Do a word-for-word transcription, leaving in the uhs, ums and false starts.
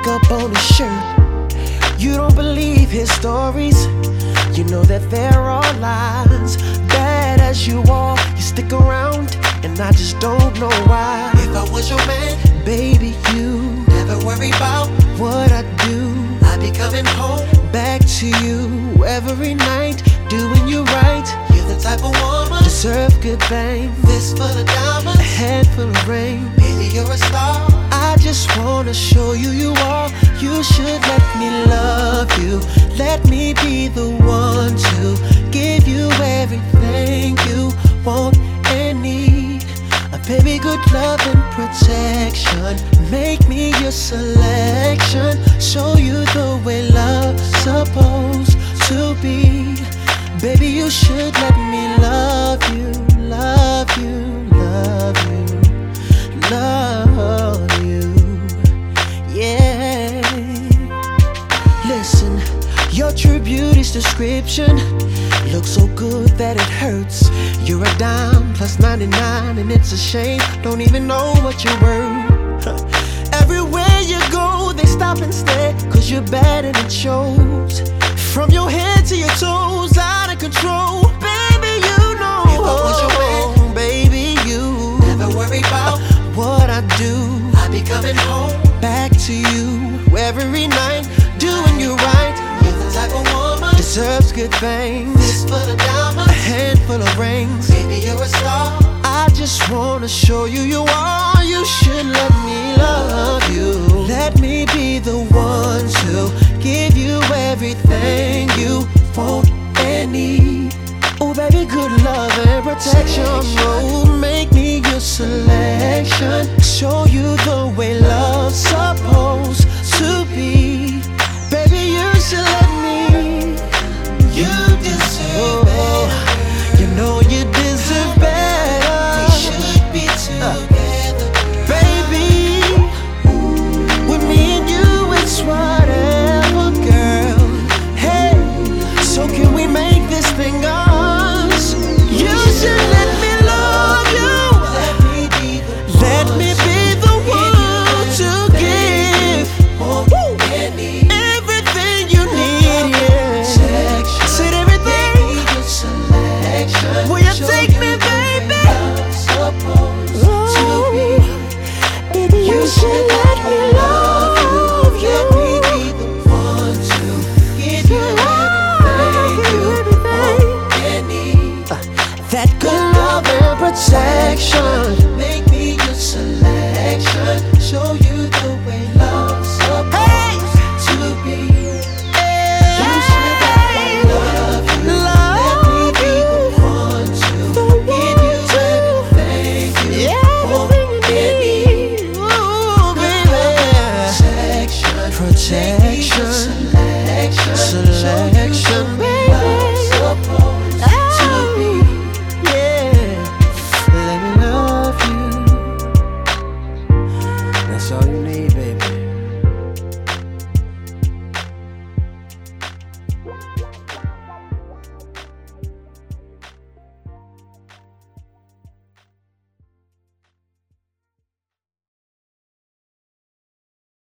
makeup on his shirt. You don't believe his stories. You know that there are lies. Bad as you are, you stick around, and I just don't know why. If I was your man, baby, you never worry about what I do. I'd be coming home back to you every night, doing you right. You're the type of woman deserve good things. Fist full of diamonds, a head full of rain. Baby, you're a star. I just wanna show you you are. You should let me love you. Let me be the one to give you everything you want and need. A baby, good love and protection. Make me your selection. Show you the way love's supposed to be. Baby, you should let me love you, love you, love you, love you, yeah. Listen, your true beauty's description looks so good that it hurts. You're a dime plus ninety-nine, and it's a shame, don't even know what you're worth. Everywhere you go, they stop and stare, cause you're bad and it shows. From your head to your toes, out of control. Baby, you know, if I was your man, baby, you never worry about what I do. I'd be coming home back to you every night, doing you right. You're the type of woman deserves good things. Fist full of diamonds, a handful of rings. Baby, you're a star. I just wanna show you you are. You should let me love you. Let me be the one to give you everything you want and need. Oh baby, good love and protection. Oh, make me your selection. Show you the way love's supposed to be. Baby, you should let me. You deserve better. Oh, you know you deserve better. We should be together, uh, baby. With me and you, it's whatever, girl. Hey, so can we make this thing us? You should let me love you. Let me be the Let me be the one to give Woo. everything you need. Yeah. Said everything. Will you take me, baby? Oh, baby, you should let me love you. Let me be the one to give you everything you want and need. That good love and protection. Make me your selection. Show you the way love's supposed Hey. to be. You should let me love you. Let me be the one to give you everything you want and need. Ooh, baby. Protection, Protection. make me your selection, Selection, show you the way baby. love's supposed to be. Yeah, let me love you. That's all you need, baby.